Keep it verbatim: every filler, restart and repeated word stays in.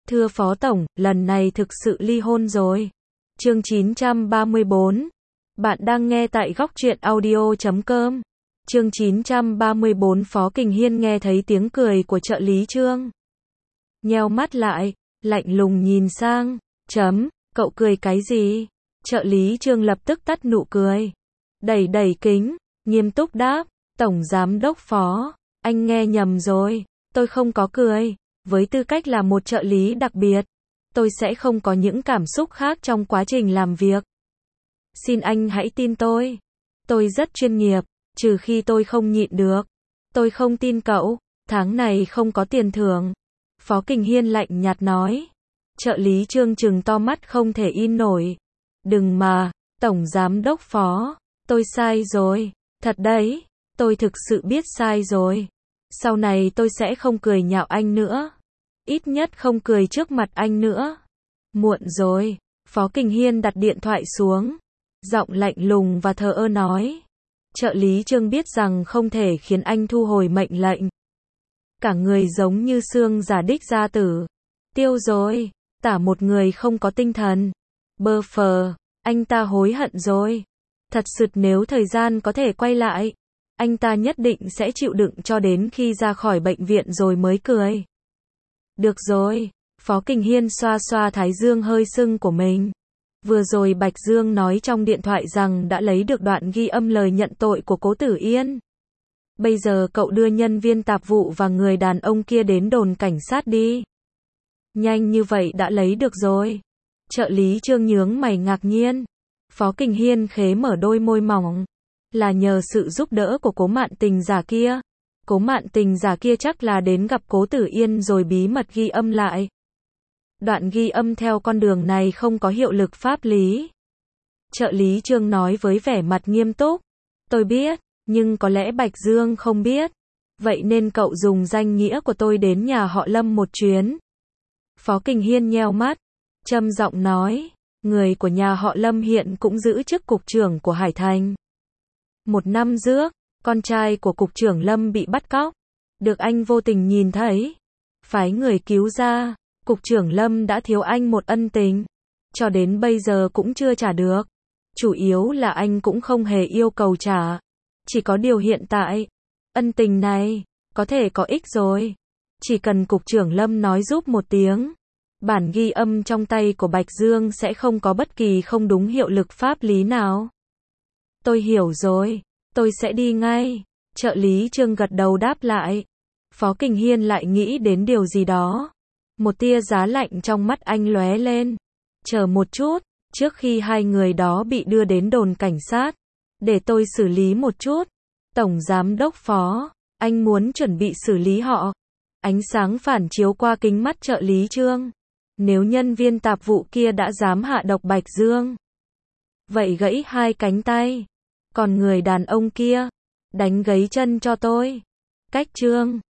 Thưa Phó Tổng, lần này thực sự ly hôn rồi. Chương chín trăm ba mươi bốn. Bạn đang nghe tại góc truyện audio chấm com. Chương chín trăm ba mươi bốn. Phó Kình Hiên nghe thấy tiếng cười của trợ lý Trương. Nheo mắt lại, lạnh lùng nhìn sang. Chấm, cậu cười cái gì? Trợ lý Trương lập tức tắt nụ cười. Đẩy đẩy kính, nghiêm túc đáp. Tổng Giám đốc Phó, anh nghe nhầm rồi. Tôi không có cười. Với tư cách là một trợ lý đặc biệt, tôi sẽ không có những cảm xúc khác trong quá trình làm việc. Xin anh hãy tin tôi. Tôi rất chuyên nghiệp, trừ khi tôi không nhịn được. Tôi không tin cậu, tháng này không có tiền thưởng. Phó Kình Hiên lạnh nhạt nói. Trợ lý Trương trừng to mắt không thể in nổi. Đừng mà, Tổng Giám đốc Phó, tôi sai rồi. Thật đấy, tôi thực sự biết sai rồi. Sau này tôi sẽ không cười nhạo anh nữa. Ít nhất không cười trước mặt anh nữa. Muộn rồi. Phó Kình Hiên đặt điện thoại xuống. Giọng lạnh lùng và thờ ơ nói. Trợ lý Trương biết rằng không thể khiến anh thu hồi mệnh lệnh. Cả người giống như xương giả đích gia tử. Tiêu rồi. Tả một người không có tinh thần. Bơ phờ. Anh ta hối hận rồi. Thật sự nếu thời gian có thể quay lại, anh ta nhất định sẽ chịu đựng cho đến khi ra khỏi bệnh viện rồi mới cười. Được rồi, Phó Kình Hiên xoa xoa thái dương hơi sưng của mình. Vừa rồi Bạch Dương nói trong điện thoại rằng đã lấy được đoạn ghi âm lời nhận tội của Cố Tử Yên. Bây giờ cậu đưa nhân viên tạp vụ và người đàn ông kia đến đồn cảnh sát đi. Nhanh như vậy đã lấy được rồi. Trợ lý Trương nhướng mày ngạc nhiên. Phó Kình Hiên khế mở đôi môi mỏng. Là nhờ sự giúp đỡ của Cố Mạn Tình giả kia. Cố Mạn Tình giả kia chắc là đến gặp Cố Tử Yên rồi bí mật ghi âm lại. Đoạn ghi âm theo con đường này không có hiệu lực pháp lý. Trợ lý Trương nói với vẻ mặt nghiêm túc. Tôi biết, nhưng có lẽ Bạch Dương không biết. Vậy nên cậu dùng danh nghĩa của tôi đến nhà họ Lâm một chuyến. Phó Kình Hiên nheo mắt, trầm giọng nói. Người của nhà họ Lâm hiện cũng giữ chức cục trưởng của Hải Thành. Một năm trước, con trai của cục trưởng Lâm bị bắt cóc. Được anh vô tình nhìn thấy. Phái người cứu ra. Cục trưởng Lâm đã thiếu anh một ân tình. Cho đến bây giờ cũng chưa trả được. Chủ yếu là anh cũng không hề yêu cầu trả. Chỉ có điều hiện tại, ân tình này, có thể có ích rồi. Chỉ cần cục trưởng Lâm nói giúp một tiếng. Bản ghi âm trong tay của Bạch Dương sẽ không có bất kỳ không đúng hiệu lực pháp lý nào. Tôi hiểu rồi. Tôi sẽ đi ngay. Trợ lý Trương gật đầu đáp lại. Phó Kình Hiên lại nghĩ đến điều gì đó. Một tia giá lạnh trong mắt anh lóe lên. Chờ một chút, trước khi hai người đó bị đưa đến đồn cảnh sát, để tôi xử lý một chút. Tổng Giám đốc Phó, anh muốn chuẩn bị xử lý họ. Ánh sáng phản chiếu qua kính mắt trợ lý Trương. Nếu nhân viên tạp vụ kia đã dám hạ độc Bạch Dương, vậy gãy hai cánh tay. Còn người đàn ông kia, đánh gãy chân cho tôi. Cách Trương.